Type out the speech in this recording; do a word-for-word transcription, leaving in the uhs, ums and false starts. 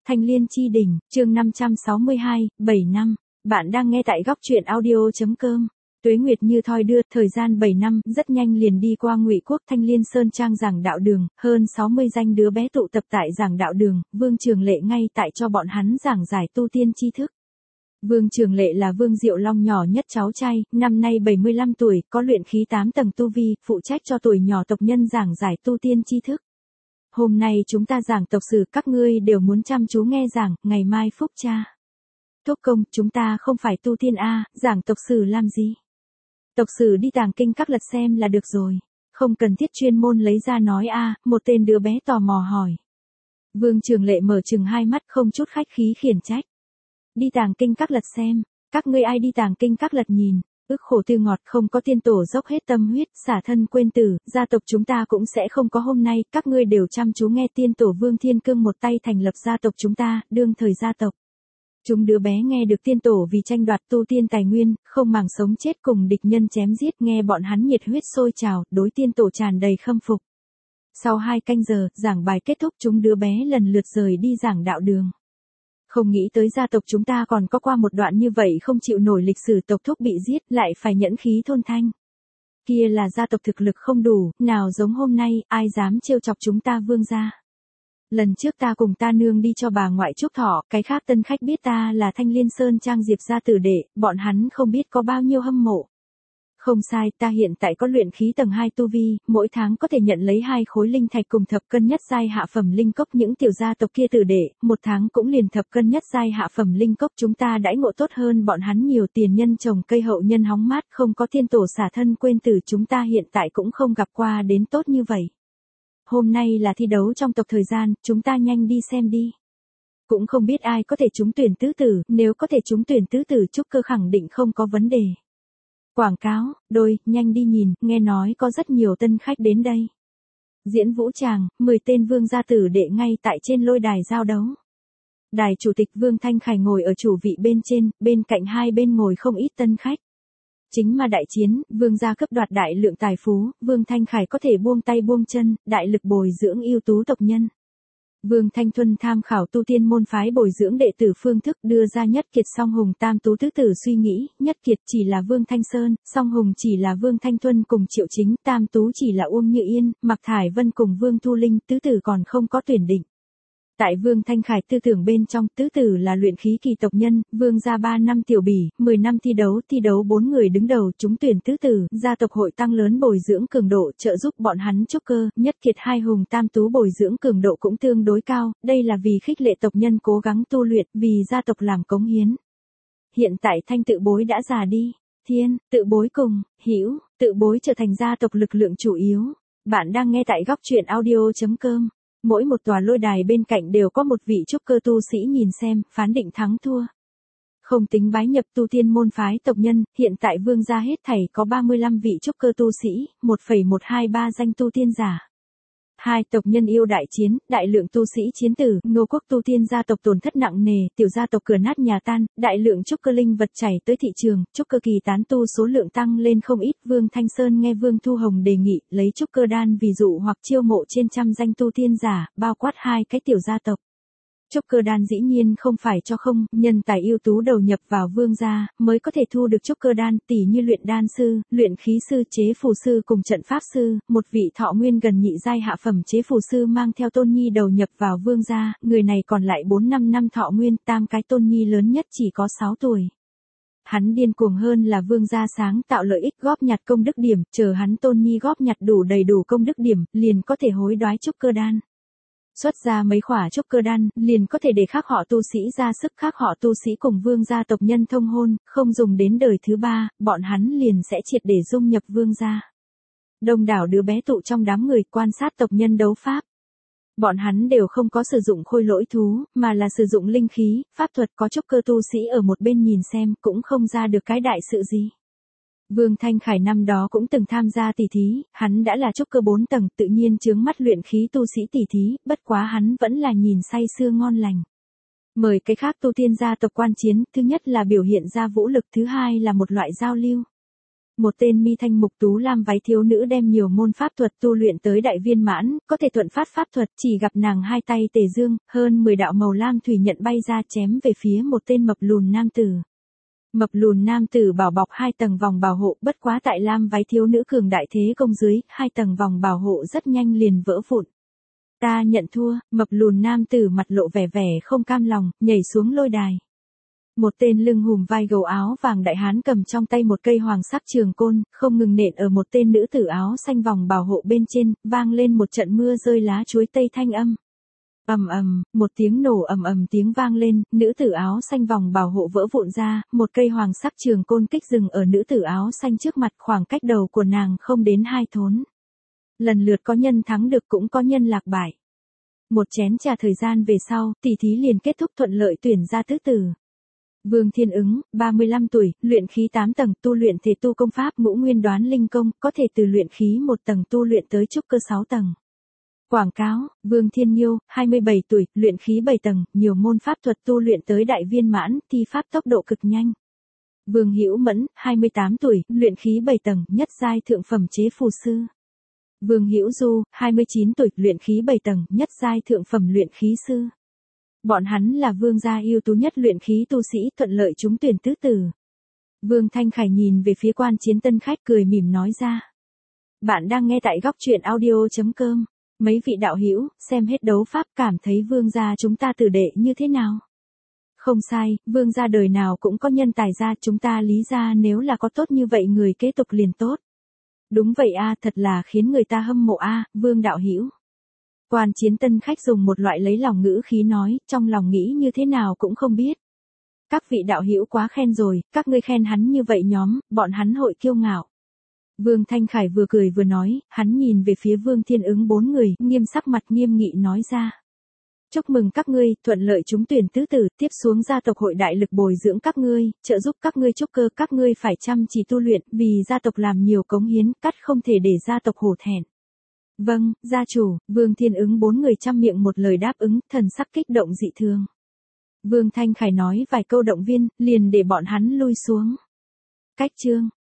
Thanh Liên Chi Đỉnh, chương năm trăm sáu mươi hai, bảy năm. Bạn đang nghe tại góc truyện audio.com. Tuế nguyệt như thoi đưa, thời gian bảy năm rất nhanh liền đi qua. Ngụy Quốc Thanh Liên Sơn Trang giảng đạo đường, hơn sáu mươi danh đứa bé tụ tập tại giảng đạo đường, Vương Trường Lệ ngay tại cho bọn hắn giảng giải tu tiên tri thức. Vương Trường Lệ là Vương Diệu Long nhỏ nhất cháu trai, năm nay bảy mươi lăm tuổi, có luyện khí tám tầng tu vi, phụ trách cho tuổi nhỏ tộc nhân giảng giải tu tiên tri thức. Hôm nay chúng ta giảng tộc sử, các ngươi đều muốn chăm chú nghe giảng, ngày mai phúc cha. Thúc công, chúng ta không phải tu tiên a, giảng tộc sử làm gì? Tộc sử đi tàng kinh các lật xem là được rồi, không cần thiết chuyên môn lấy ra nói a, một tên đứa bé tò mò hỏi. Vương Trường Lệ mở trừng hai mắt không chút khách khí khiển trách. Đi tàng kinh các lật xem, các ngươi ai đi tàng kinh các lật nhìn, ức khổ tư ngọt, không có tiên tổ dốc hết tâm huyết, xả thân quên tử, gia tộc chúng ta cũng sẽ không có hôm nay, các ngươi đều chăm chú nghe tiên tổ Vương Thiên Cương một tay thành lập gia tộc chúng ta, đương thời gia tộc. Chúng đứa bé nghe được tiên tổ vì tranh đoạt tu tiên tài nguyên, không màng sống chết cùng địch nhân chém giết, nghe bọn hắn nhiệt huyết sôi trào, đối tiên tổ tràn đầy khâm phục. Sau hai canh giờ, giảng bài kết thúc, chúng đứa bé lần lượt rời đi giảng đạo đường. Không nghĩ tới gia tộc chúng ta còn có qua một đoạn như vậy không chịu nổi lịch sử tộc thúc bị giết, lại phải nhẫn khí thôn thanh. Kia là gia tộc thực lực không đủ, nào giống hôm nay, ai dám trêu chọc chúng ta Vương gia. Lần trước ta cùng ta nương đi cho bà ngoại chúc thọ, cái khác tân khách biết ta là Thanh Liên Sơn Trang Diệp gia tử đệ, bọn hắn không biết có bao nhiêu hâm mộ. Không sai, ta hiện tại có luyện khí tầng hai tu vi, mỗi tháng có thể nhận lấy hai khối linh thạch cùng thập cân nhất giai hạ phẩm linh cốc. Những tiểu gia tộc kia tử đệ, một tháng cũng liền thập cân nhất giai hạ phẩm linh cốc. Chúng ta đãi ngộ tốt hơn bọn hắn nhiều, tiền nhân trồng cây hậu nhân hóng mát, không có tiên tổ xả thân quên tử, chúng ta hiện tại cũng không gặp qua đến tốt như vậy. Hôm nay là thi đấu trong tộc thời gian, chúng ta nhanh đi xem đi. Cũng không biết ai có thể trúng tuyển tứ tử, nếu có thể trúng tuyển tứ tử trúc cơ khẳng định không có vấn đề. Quảng cáo, đôi, nhanh đi nhìn, nghe nói có rất nhiều tân khách đến đây. Diễn vũ tràng, mười tên vương gia tử đệ ngay tại trên lôi đài giao đấu. Đài chủ tịch Vương Thanh Khải ngồi ở chủ vị bên trên, bên cạnh hai bên ngồi không ít tân khách. Chính mà đại chiến, vương gia cấp đoạt đại lượng tài phú, Vương Thanh Khải có thể buông tay buông chân, đại lực bồi dưỡng ưu tú tộc nhân. Vương Thanh Thuân tham khảo tu tiên môn phái bồi dưỡng đệ tử phương thức, đưa ra Nhất Kiệt Song Hùng tam tú tứ tử suy nghĩ, Nhất Kiệt chỉ là Vương Thanh Sơn, Song Hùng chỉ là Vương Thanh Thuân cùng Triệu Chính, tam tú chỉ là Uông Như Yên, Mạc Thải Vân cùng Vương Thu Linh, tứ tử còn không có tuyển định. Tại Vương Thanh Khải tư tưởng bên trong, tứ tử là luyện khí kỳ tộc nhân, Vương gia ba năm tiểu bỉ, mười năm thi đấu, thi đấu bốn người đứng đầu, chúng tuyển tứ tử, gia tộc hội tăng lớn bồi dưỡng cường độ, trợ giúp bọn hắn trúc cơ, Nhất Kiệt hai hùng tam tú bồi dưỡng cường độ cũng tương đối cao, đây là vì khích lệ tộc nhân cố gắng tu luyện, vì gia tộc làm cống hiến. Hiện tại Thanh tự bối đã già đi, Thiên, tự bối cùng, Hữu, tự bối trở thành gia tộc lực lượng chủ yếu. Bạn đang nghe tại góc truyện audio.com. Mỗi một tòa lôi đài bên cạnh đều có một vị trúc cơ tu sĩ nhìn xem, phán định thắng thua. Không tính bái nhập tu tiên môn phái tộc nhân, hiện tại vương gia hết thảy có ba mươi lăm vị trúc cơ tu sĩ, một phẩy một hai ba danh tu tiên giả. Hai tộc nhân yêu đại chiến, đại lượng tu sĩ chiến tử, Ngô Quốc tu tiên gia tộc tổn thất nặng nề, tiểu gia tộc cửa nát nhà tan, đại lượng trúc cơ linh vật chảy tới thị trường, trúc cơ kỳ tán tu số lượng tăng lên không ít. Vương Thanh Sơn nghe Vương Thu Hồng đề nghị, lấy trúc cơ đan ví dụ hoặc chiêu mộ trên trăm danh tu tiên giả, bao quát hai cái tiểu gia tộc. Trúc cơ đan dĩ nhiên không phải cho không, nhân tài ưu tú đầu nhập vào vương gia, mới có thể thu được trúc cơ đan, tỷ như luyện đan sư, luyện khí sư, chế phù sư cùng trận pháp sư, một vị thọ nguyên gần nhị giai hạ phẩm chế phù sư mang theo tôn nhi đầu nhập vào vương gia, người này còn lại bốn năm năm thọ nguyên, tam cái tôn nhi lớn nhất chỉ có sáu tuổi. Hắn điên cuồng hơn là vương gia sáng tạo lợi ích góp nhặt công đức điểm, chờ hắn tôn nhi góp nhặt đủ đầy đủ công đức điểm, liền có thể hối đoái trúc cơ đan. Xuất ra mấy khỏa trúc cơ đan, liền có thể để khác họ tu sĩ ra sức, khác họ tu sĩ cùng vương gia tộc nhân thông hôn, không dùng đến đời thứ ba, bọn hắn liền sẽ triệt để dung nhập vương gia. Đông đảo đứa bé tụ trong đám người quan sát tộc nhân đấu pháp. Bọn hắn đều không có sử dụng khôi lỗi thú, mà là sử dụng linh khí, pháp thuật, có trúc cơ tu sĩ ở một bên nhìn xem, cũng không ra được cái đại sự gì. Vương Thanh Khải năm đó cũng từng tham gia tỷ thí, hắn đã là trúc cơ bốn tầng, tự nhiên chướng mắt luyện khí tu sĩ tỷ thí, bất quá hắn vẫn là nhìn say sưa ngon lành. Mời cái khác tu tiên gia tộc quan chiến, thứ nhất là biểu hiện ra vũ lực, thứ hai là một loại giao lưu. Một tên mi thanh mục tú lam váy thiếu nữ đem nhiều môn pháp thuật tu luyện tới đại viên mãn, có thể thuận phát pháp thuật, chỉ gặp nàng hai tay tề dương, hơn mười đạo màu lam thủy nhận bay ra chém về phía một tên mập lùn nam tử. Mập lùn nam tử bảo bọc hai tầng vòng bảo hộ, bất quá tại lam váy thiếu nữ cường đại thế công dưới, hai tầng vòng bảo hộ rất nhanh liền vỡ vụn. Ta nhận thua, mập lùn nam tử mặt lộ vẻ vẻ không cam lòng, nhảy xuống lôi đài. Một tên lưng hùm vai gầu áo vàng đại hán cầm trong tay một cây hoàng sắc trường côn, không ngừng nện ở một tên nữ tử áo xanh vòng bảo hộ bên trên, vang lên một trận mưa rơi lá chuối tây thanh âm. Ầm ầm, một tiếng nổ ầm ầm tiếng vang lên, nữ tử áo xanh vòng bảo hộ vỡ vụn ra, một cây hoàng sắc trường côn kích dừng ở nữ tử áo xanh trước mặt, khoảng cách đầu của nàng không đến hai thốn. Lần lượt có nhân thắng được cũng có nhân lạc bại. Một chén trà thời gian về sau, tỷ thí liền kết thúc thuận lợi tuyển ra tứ tử. Vương Thiên Ứng, ba mươi lăm tuổi, luyện khí tám tầng, tu luyện thể tu công pháp ngũ nguyên đoán linh công, có thể từ luyện khí một tầng tu luyện tới trúc cơ sáu tầng. Quảng cáo, Vương Thiên Nhiêu, hai mươi bảy tuổi, luyện khí bảy tầng, nhiều môn pháp thuật tu luyện tới đại viên mãn, thi pháp tốc độ cực nhanh. Vương Hữu Mẫn, hai mươi tám tuổi, luyện khí bảy tầng, nhất giai thượng phẩm chế phù sư. Vương Hữu Du, hai mươi chín tuổi, luyện khí bảy tầng, nhất giai thượng phẩm luyện khí sư. Bọn hắn là vương gia ưu tú nhất luyện khí tu sĩ, thuận lợi trúng tuyển tứ tử. Vương Thanh Khải nhìn về phía quan chiến tân khách cười mỉm nói ra. Bạn đang nghe tại góc truyện audio chấm com. Mấy vị đạo hữu, xem hết đấu pháp cảm thấy vương gia chúng ta tử đệ như thế nào? Không sai, vương gia đời nào cũng có nhân tài ra, chúng ta Lý gia nếu là có tốt như vậy người kế tục liền tốt. Đúng vậy a, thật là khiến người ta hâm mộ a, Vương đạo hữu. Quan chiến tân khách dùng một loại lấy lòng ngữ khí nói, trong lòng nghĩ như thế nào cũng không biết. Các vị đạo hữu quá khen rồi, các ngươi khen hắn như vậy nhóm, bọn hắn hội kiêu ngạo. Vương Thanh Khải vừa cười vừa nói, hắn nhìn về phía Vương Thiên Ứng bốn người, nghiêm sắc mặt nghiêm nghị nói ra. Chúc mừng các ngươi, thuận lợi trúng tuyển tứ tử, tiếp xuống gia tộc hội đại lực bồi dưỡng các ngươi, trợ giúp các ngươi trúc cơ, các ngươi phải chăm chỉ tu luyện, vì gia tộc làm nhiều cống hiến, cắt không thể để gia tộc hổ thẹn. Vâng, gia chủ, Vương Thiên Ứng bốn người chăm miệng một lời đáp ứng, thần sắc kích động dị thường. Vương Thanh Khải nói vài câu động viên, liền để bọn hắn lui xuống. Cách chương